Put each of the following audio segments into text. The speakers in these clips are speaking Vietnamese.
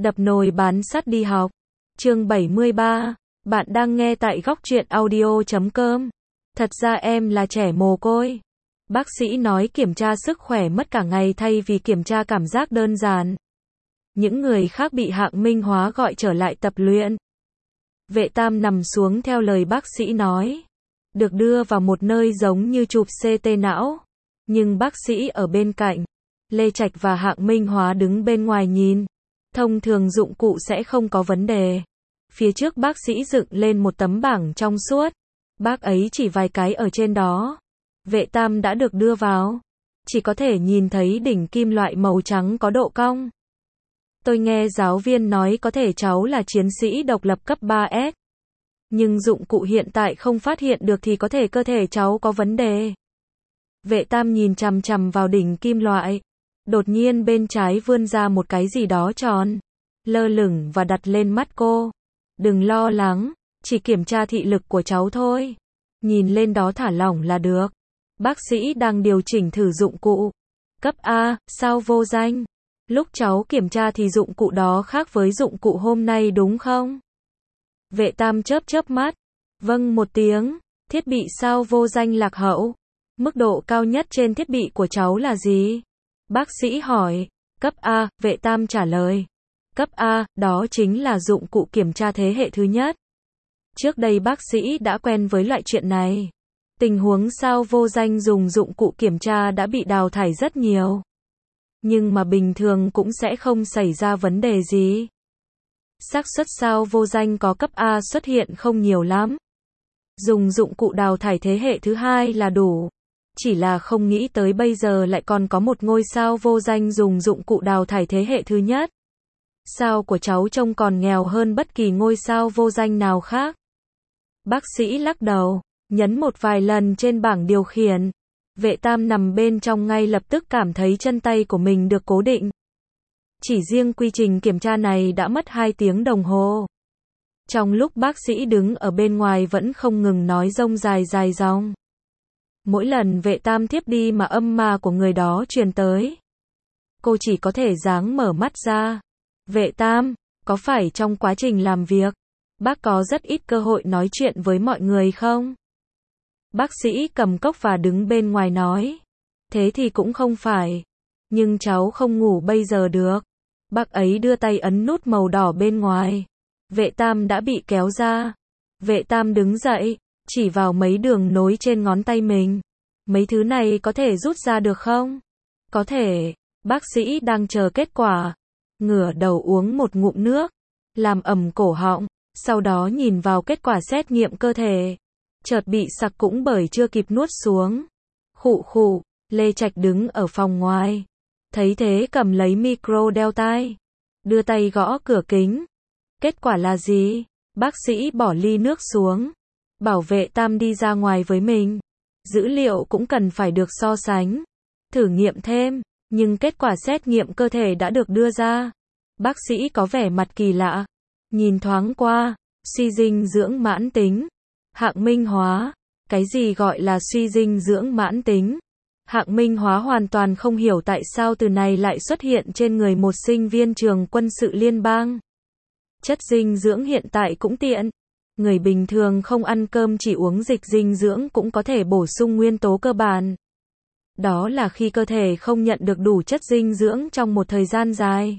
Đập nồi bán sắt đi học. Chương 73. Bạn đang nghe tại góc truyện audio.com. Thật ra em là trẻ mồ côi. Bác sĩ nói kiểm tra sức khỏe mất cả ngày thay vì kiểm tra cảm giác đơn giản. Những người khác bị Hạng Minh Hóa gọi trở lại tập luyện. Vệ Tam nằm xuống theo lời bác sĩ nói. Được đưa vào một nơi giống như chụp CT não. Nhưng bác sĩ ở bên cạnh. Lê Trạch và Hạng Minh Hóa đứng bên ngoài nhìn. Thông thường dụng cụ sẽ không có vấn đề. Phía trước bác sĩ dựng lên một tấm bảng trong suốt. Bác ấy chỉ vài cái ở trên đó. Vệ Tam đã được đưa vào. Chỉ có thể nhìn thấy đỉnh kim loại màu trắng có độ cong. Tôi nghe giáo viên nói có thể cháu là chiến sĩ độc lập cấp 3S. Nhưng dụng cụ hiện tại không phát hiện được thì có thể cơ thể cháu có vấn đề. Vệ Tam nhìn chằm chằm vào đỉnh kim loại. Đột nhiên bên trái vươn ra một cái gì đó tròn, lơ lửng và đặt lên mắt cô. Đừng lo lắng, chỉ kiểm tra thị lực của cháu thôi. Nhìn lên đó thả lỏng là được. Bác sĩ đang điều chỉnh thử dụng cụ. Cấp A, sao vô danh? Lúc cháu kiểm tra thì dụng cụ đó khác với dụng cụ hôm nay đúng không? Vệ Tam chớp chớp mắt. Vâng một tiếng. Thiết bị sao vô danh lạc hậu? Mức độ cao nhất trên thiết bị của cháu là gì? Bác sĩ hỏi. Cấp A, Vệ Tam trả lời. Cấp A, đó chính là dụng cụ kiểm tra thế hệ thứ nhất. Trước đây bác sĩ đã quen với loại chuyện này. Tình huống sao vô danh dùng dụng cụ kiểm tra đã bị đào thải rất nhiều. Nhưng mà bình thường cũng sẽ không xảy ra vấn đề gì. Xác suất sao vô danh có cấp A xuất hiện không nhiều lắm. Dùng dụng cụ đào thải thế hệ thứ hai là đủ. Chỉ là không nghĩ tới bây giờ lại còn có một ngôi sao vô danh dùng dụng cụ đào thải thế hệ thứ nhất. Sao của cháu trông còn nghèo hơn bất kỳ ngôi sao vô danh nào khác. Bác sĩ lắc đầu, nhấn một vài lần trên bảng điều khiển. Vệ Tam nằm bên trong ngay lập tức cảm thấy chân tay của mình được cố định. Chỉ riêng quy trình kiểm tra này đã mất 2 tiếng đồng hồ. Trong lúc bác sĩ đứng ở bên ngoài vẫn không ngừng nói rông dài dài dòng. Mỗi lần Vệ Tam thiếp đi mà âm ma của người đó truyền tới. Cô chỉ có thể dáng mở mắt ra. Vệ Tam, có phải trong quá trình làm việc, bác có rất ít cơ hội nói chuyện với mọi người không? Bác sĩ cầm cốc và đứng bên ngoài nói. Thế thì cũng không phải. Nhưng cháu không ngủ bây giờ được. Bác ấy đưa tay ấn nút màu đỏ bên ngoài. Vệ Tam đã bị kéo ra. Vệ Tam đứng dậy, chỉ vào mấy đường nối trên ngón tay mình. Mấy thứ này có thể rút ra được không? Có thể. Bác sĩ đang chờ kết quả. Ngửa đầu uống một ngụm nước. Làm ẩm cổ họng. Sau đó nhìn vào kết quả xét nghiệm cơ thể. Chợt bị sặc cũng bởi chưa kịp nuốt xuống. Khụ khụ. Lê Trạch đứng ở phòng ngoài. Thấy thế cầm lấy micro đeo tai. Đưa tay gõ cửa kính. Kết quả là gì? Bác sĩ bỏ ly nước xuống. Bảo Vệ Tam đi ra ngoài với mình. Dữ liệu cũng cần phải được so sánh. Thử nghiệm thêm. Nhưng kết quả xét nghiệm cơ thể đã được đưa ra. Bác sĩ có vẻ mặt kỳ lạ. Nhìn thoáng qua. Suy dinh dưỡng mãn tính. Hạng Minh Hóa. Cái gì gọi là suy dinh dưỡng mãn tính? Hạng Minh Hóa hoàn toàn không hiểu tại sao từ này lại xuất hiện trên người một sinh viên trường quân sự liên bang. Chất dinh dưỡng hiện tại cũng tiện. Người bình thường không ăn cơm chỉ uống dịch dinh dưỡng cũng có thể bổ sung nguyên tố cơ bản. Đó là khi cơ thể không nhận được đủ chất dinh dưỡng trong một thời gian dài.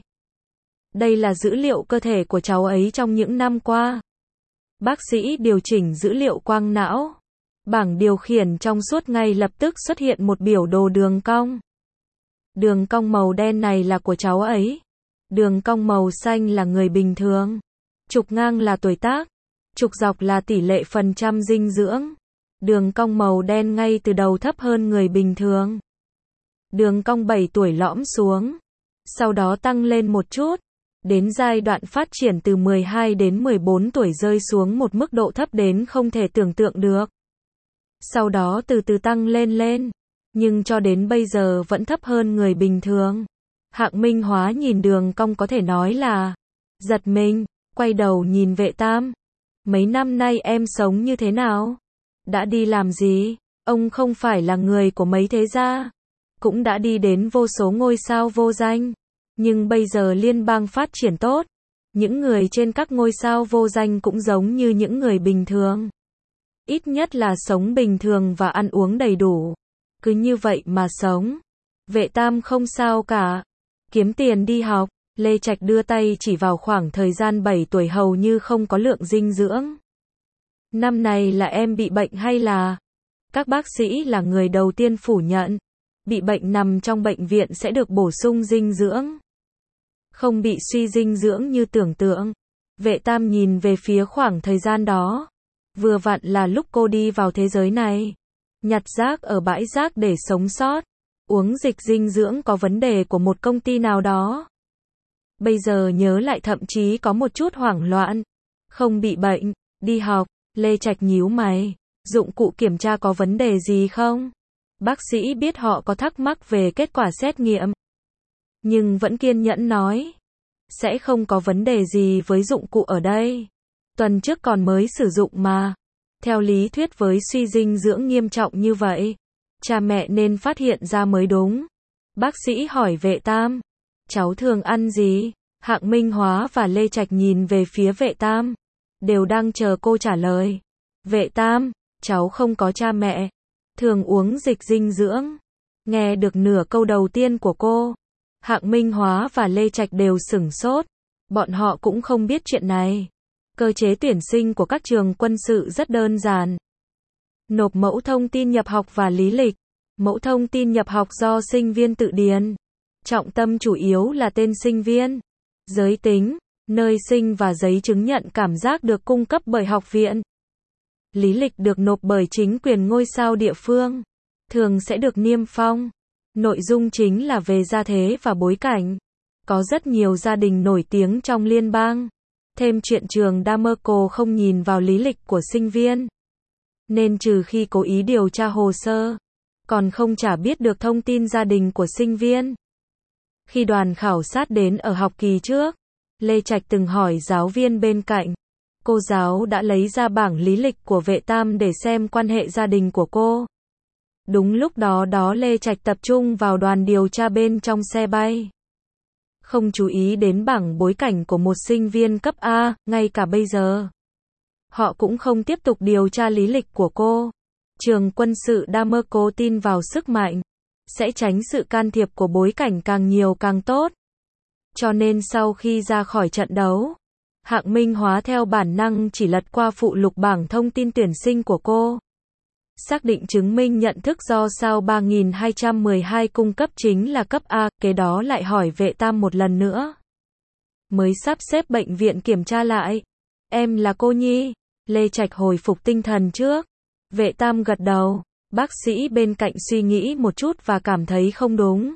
Đây là dữ liệu cơ thể của cháu ấy trong những năm qua. Bác sĩ điều chỉnh dữ liệu quang não. Bảng điều khiển trong suốt ngay lập tức xuất hiện một biểu đồ đường cong. Đường cong màu đen này là của cháu ấy. Đường cong màu xanh là người bình thường. Trục ngang là tuổi tác. Trục dọc là tỷ lệ phần trăm dinh dưỡng. Đường cong màu đen ngay từ đầu thấp hơn người bình thường. Đường cong 7 tuổi lõm xuống. Sau đó tăng lên một chút. Đến giai đoạn phát triển từ 12 đến 14 tuổi rơi xuống một mức độ thấp đến không thể tưởng tượng được. Sau đó từ từ tăng lên. Nhưng cho đến bây giờ vẫn thấp hơn người bình thường. Hạng Minh Hóa nhìn đường cong có thể nói là giật mình, quay đầu nhìn Vệ Tam. Mấy năm nay em sống như thế nào? Đã đi làm gì? Ông không phải là người của mấy thế gia. Cũng đã đi đến vô số ngôi sao vô danh. Nhưng bây giờ liên bang phát triển tốt. Những người trên các ngôi sao vô danh cũng giống như những người bình thường. Ít nhất là sống bình thường và ăn uống đầy đủ. Cứ như vậy mà sống. Vệ Tam không sao cả. Kiếm tiền đi học. Lê Trạch đưa tay chỉ vào khoảng thời gian 7 tuổi hầu như không có lượng dinh dưỡng. Năm này là em bị bệnh hay là? Các bác sĩ là người đầu tiên phủ nhận. Bị bệnh nằm trong bệnh viện sẽ được bổ sung dinh dưỡng. Không bị suy dinh dưỡng như tưởng tượng. Vệ Tam nhìn về phía khoảng thời gian đó. Vừa vặn là lúc cô đi vào thế giới này. Nhặt rác ở bãi rác để sống sót. Uống dịch dinh dưỡng có vấn đề của một công ty nào đó. Bây giờ nhớ lại thậm chí có một chút hoảng loạn. Không bị bệnh, đi học. Lê Trạch nhíu mày. Dụng cụ kiểm tra có vấn đề gì không? Bác sĩ biết họ có thắc mắc về kết quả xét nghiệm. Nhưng vẫn kiên nhẫn nói. Sẽ không có vấn đề gì với dụng cụ ở đây. Tuần trước còn mới sử dụng mà. Theo lý thuyết với suy dinh dưỡng nghiêm trọng như vậy, cha mẹ nên phát hiện ra mới đúng. Bác sĩ hỏi Vệ Tam. Cháu thường ăn gì? Hạng Minh Hóa và Lê Trạch nhìn về phía Vệ Tam. Đều đang chờ cô trả lời. Vệ Tam, cháu không có cha mẹ. Thường uống dịch dinh dưỡng. Nghe được nửa câu đầu tiên của cô, Hạng Minh Hóa và Lê Trạch đều sửng sốt. Bọn họ cũng không biết chuyện này. Cơ chế tuyển sinh của các trường quân sự rất đơn giản. Nộp mẫu thông tin nhập học và lý lịch. Mẫu thông tin nhập học do sinh viên tự điền. Trọng tâm chủ yếu là tên sinh viên, giới tính, nơi sinh và giấy chứng nhận cảm giác được cung cấp bởi học viện. Lý lịch được nộp bởi chính quyền ngôi sao địa phương. Thường sẽ được niêm phong. Nội dung chính là về gia thế và bối cảnh. Có rất nhiều gia đình nổi tiếng trong liên bang. Thêm chuyện trường Damerco không nhìn vào lý lịch của sinh viên. Nên trừ khi cố ý điều tra hồ sơ, còn không chả biết được thông tin gia đình của sinh viên. Khi đoàn khảo sát đến ở học kỳ trước, Lê Trạch từng hỏi giáo viên bên cạnh. Cô giáo đã lấy ra bảng lý lịch của Vệ Tam để xem quan hệ gia đình của cô. Đúng lúc đó Lê Trạch tập trung vào đoàn điều tra bên trong xe bay. Không chú ý đến bảng bối cảnh của một sinh viên cấp A, ngay cả bây giờ. Họ cũng không tiếp tục điều tra lý lịch của cô. Trường quân sự Damerco tin vào sức mạnh. Sẽ tránh sự can thiệp của bối cảnh càng nhiều càng tốt. Cho nên sau khi ra khỏi trận đấu, Hạng Minh Hóa theo bản năng chỉ lật qua phụ lục bảng thông tin tuyển sinh của cô. Xác định chứng minh nhận thức do sao 3212 cung cấp chính là cấp A, kế đó lại hỏi Vệ Tam một lần nữa. Mới sắp xếp bệnh viện kiểm tra lại. Em là cô Nhi. Lê Trạch hồi phục tinh thần trước. Vệ Tam gật đầu. Bác sĩ bên cạnh suy nghĩ một chút và cảm thấy không đúng.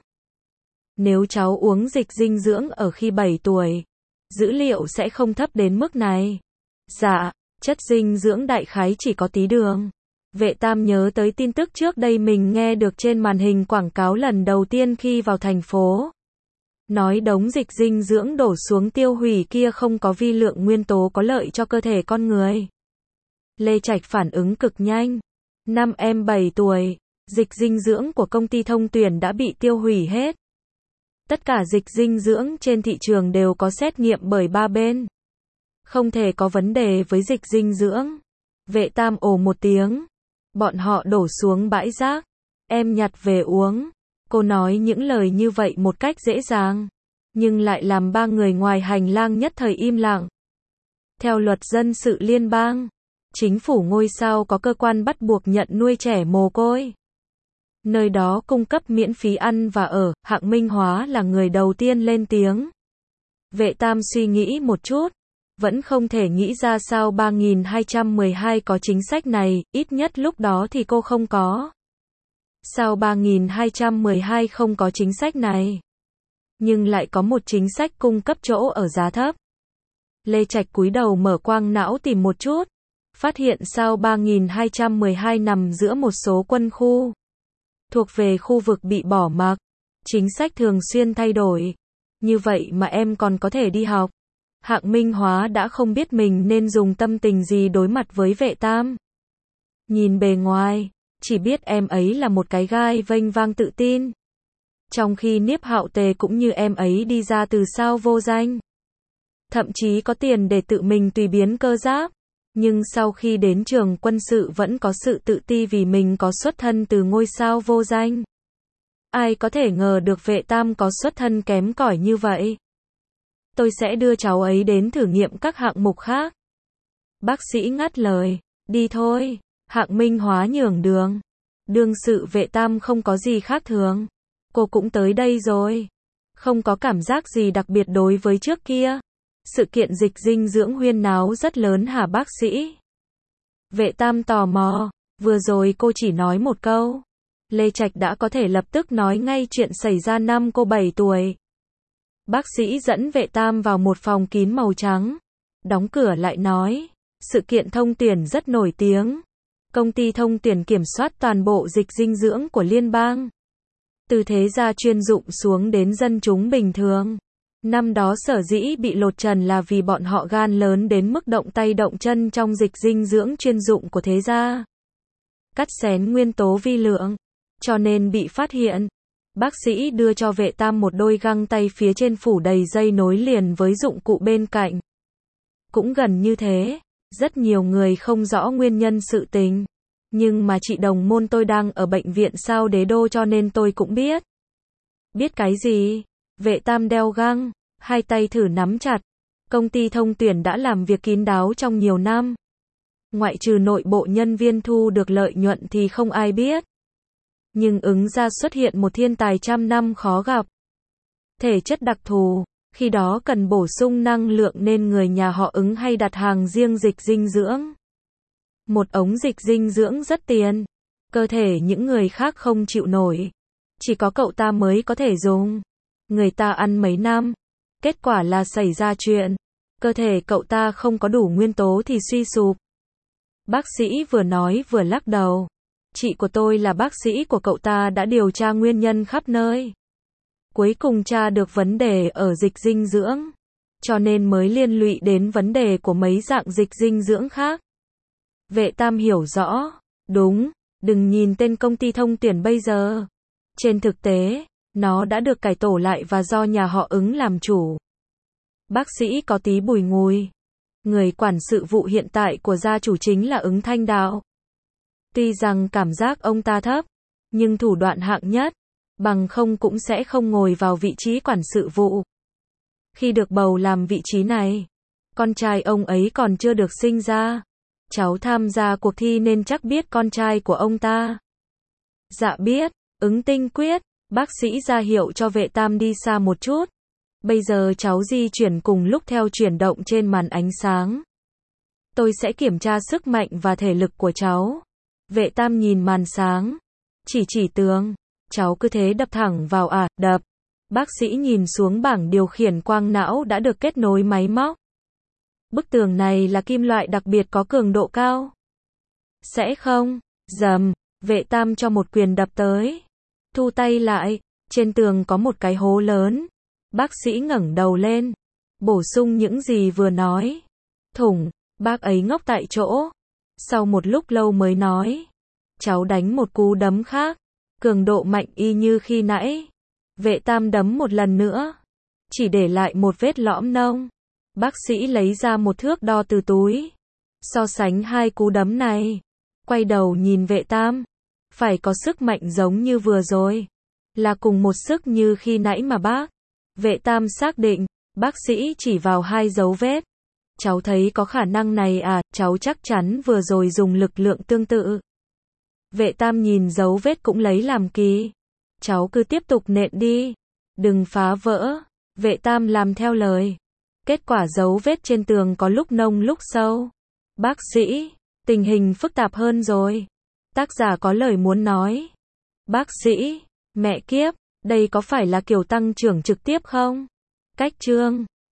Nếu cháu uống dịch dinh dưỡng ở khi 7 tuổi, dữ liệu sẽ không thấp đến mức này. Dạ, chất dinh dưỡng đại khái chỉ có tí đường. Vệ Tam nhớ tới tin tức trước đây mình nghe được trên màn hình quảng cáo lần đầu tiên khi vào thành phố. Nói đống dịch dinh dưỡng đổ xuống tiêu hủy kia không có vi lượng nguyên tố có lợi cho cơ thể con người. Lê Trạch phản ứng cực nhanh. Năm em 7 tuổi, dịch dinh dưỡng của công ty thông tuyển đã bị tiêu hủy hết. Tất cả dịch dinh dưỡng trên thị trường đều có xét nghiệm bởi 3 bên. Không thể có vấn đề với dịch dinh dưỡng. Vệ Tam ồ một tiếng. Bọn họ đổ xuống bãi rác. Em nhặt về uống. Cô nói những lời như vậy một cách dễ dàng, nhưng lại làm 3 người ngoài hành lang nhất thời im lặng. Theo luật dân sự liên bang, chính phủ ngôi sao có cơ quan bắt buộc nhận nuôi trẻ mồ côi. Nơi đó cung cấp miễn phí ăn và ở. Hạng Minh Hóa là người đầu tiên lên tiếng. Vệ Tam suy nghĩ một chút, vẫn không thể nghĩ ra sao 3212 có chính sách này, ít nhất lúc đó thì cô không có. Sao 3212 không có chính sách này? Nhưng lại có một chính sách cung cấp chỗ ở giá thấp. Lê Trạch cúi đầu mở quang não tìm một chút, phát hiện sao 3212 nằm giữa một số quân khu, thuộc về khu vực bị bỏ mặc. Chính sách thường xuyên thay đổi. Như vậy mà em còn có thể đi học. Hạng Minh Hóa đã không biết mình nên dùng tâm tình gì đối mặt với Vệ Tam. Nhìn bề ngoài, chỉ biết em ấy là một cái gai vênh vang tự tin. Trong khi Niếp Hạo Tề cũng như em ấy đi ra từ sao vô danh. thậm chí có tiền để tự mình tùy biến cơ giáp. Nhưng sau khi đến trường quân sự vẫn có sự tự ti vì mình có xuất thân từ ngôi sao vô danh. Ai có thể ngờ được Vệ Tam có xuất thân kém cỏi như vậy. Tôi sẽ đưa cháu ấy đến thử nghiệm các hạng mục khác. Bác sĩ ngắt lời, đi thôi. Hạng Minh Hóa nhường đường. Đương sự Vệ Tam không có gì khác thường. Cô cũng tới đây rồi. Không có cảm giác gì đặc biệt đối với trước kia. Sự kiện dịch dinh dưỡng huyên náo rất lớn hả bác sĩ? Vệ Tam tò mò. Vừa rồi cô chỉ nói một câu. Lê Trạch đã có thể lập tức nói ngay chuyện xảy ra năm cô 7 tuổi. Bác sĩ dẫn Vệ Tam vào một phòng kín màu trắng. Đóng cửa lại nói. Sự kiện thông tuyển rất nổi tiếng. Công ty thông tuyển kiểm soát toàn bộ dịch dinh dưỡng của liên bang. Từ thế gia chuyên dụng xuống đến dân chúng bình thường. Năm đó sở dĩ bị lột trần là vì bọn họ gan lớn đến mức động tay động chân trong dịch dinh dưỡng chuyên dụng của thế gia. Cắt xén nguyên tố vi lượng. Cho nên bị phát hiện. Bác sĩ đưa cho Vệ Tam một đôi găng tay phía trên phủ đầy dây nối liền với dụng cụ bên cạnh. Cũng gần như thế. Rất nhiều người không rõ nguyên nhân sự tình. Nhưng mà chị đồng môn tôi đang ở bệnh viện sao Đế Đô cho nên tôi cũng biết. Biết cái gì? Vệ Tam đeo găng, hai tay thử nắm chặt. Công ty thông tuyển đã làm việc kín đáo trong nhiều năm. Ngoại trừ nội bộ nhân viên thu được lợi nhuận thì không ai biết. Nhưng ứng ra xuất hiện một thiên tài trăm năm khó gặp. Thể chất đặc thù, khi đó cần bổ sung năng lượng nên người nhà họ ứng hay đặt hàng riêng dịch dinh dưỡng. Một ống dịch dinh dưỡng rất tiền. Cơ thể những người khác không chịu nổi. Chỉ có cậu ta mới có thể dùng. Người ta ăn mấy năm. Kết quả là xảy ra chuyện. Cơ thể cậu ta không có đủ nguyên tố thì suy sụp. Bác sĩ vừa nói vừa lắc đầu. Chị của tôi là bác sĩ của cậu ta đã điều tra nguyên nhân khắp nơi. Cuối cùng tra được vấn đề ở dịch dinh dưỡng. Cho nên mới liên lụy đến vấn đề của mấy dạng dịch dinh dưỡng khác. Vệ Tam hiểu rõ. Đúng, đừng nhìn tên công ty thông tuyển bây giờ. Trên thực tế, nó đã được cải tổ lại và do nhà họ ứng làm chủ. Bác sĩ có tí bùi ngùi. Người quản sự vụ hiện tại của gia chủ chính là Ứng Thanh Đạo. Tuy rằng cảm giác ông ta thấp, nhưng thủ đoạn hạng nhất, bằng không cũng sẽ không ngồi vào vị trí quản sự vụ. Khi được bầu làm vị trí này, con trai ông ấy còn chưa được sinh ra. Cháu tham gia cuộc thi nên chắc biết con trai của ông ta. Dạ biết, Ứng Tinh quyết, bác sĩ ra hiệu cho Vệ Tam đi xa một chút. Bây giờ cháu di chuyển cùng lúc theo chuyển động trên màn ánh sáng. Tôi sẽ kiểm tra sức mạnh và thể lực của cháu. Vệ Tam nhìn màn sáng. Chỉ tường. Cháu cứ thế đập thẳng vào đập. Bác sĩ nhìn xuống bảng điều khiển quang não đã được kết nối máy móc. Bức tường này là kim loại đặc biệt có cường độ cao. Sẽ không? Dầm. Vệ Tam cho một quyền đập tới. Thu tay lại. Trên tường có một cái hố lớn. Bác sĩ ngẩng đầu lên. Bổ sung những gì vừa nói. Thủng. Bác ấy ngốc tại chỗ. Sau một lúc lâu mới nói. Cháu đánh một cú đấm khác. Cường độ mạnh y như khi nãy. Vệ Tam đấm một lần nữa. Chỉ để lại một vết lõm nông. Bác sĩ lấy ra một thước đo từ túi. So sánh hai cú đấm này. Quay đầu nhìn Vệ Tam. Phải có sức mạnh giống như vừa rồi. Là cùng một sức như khi nãy mà bác. Vệ Tam xác định. Bác sĩ chỉ vào hai dấu vết. Cháu thấy có khả năng này cháu chắc chắn vừa rồi dùng lực lượng tương tự. Vệ Tam nhìn dấu vết cũng lấy làm kỳ. Cháu cứ tiếp tục nện đi. Đừng phá vỡ. Vệ Tam làm theo lời. Kết quả dấu vết trên tường có lúc nông lúc sâu. Bác sĩ, tình hình phức tạp hơn rồi. Tác giả có lời muốn nói. Bác sĩ, mẹ kiếp, đây có phải là kiểu tăng trưởng trực tiếp không? Cách chương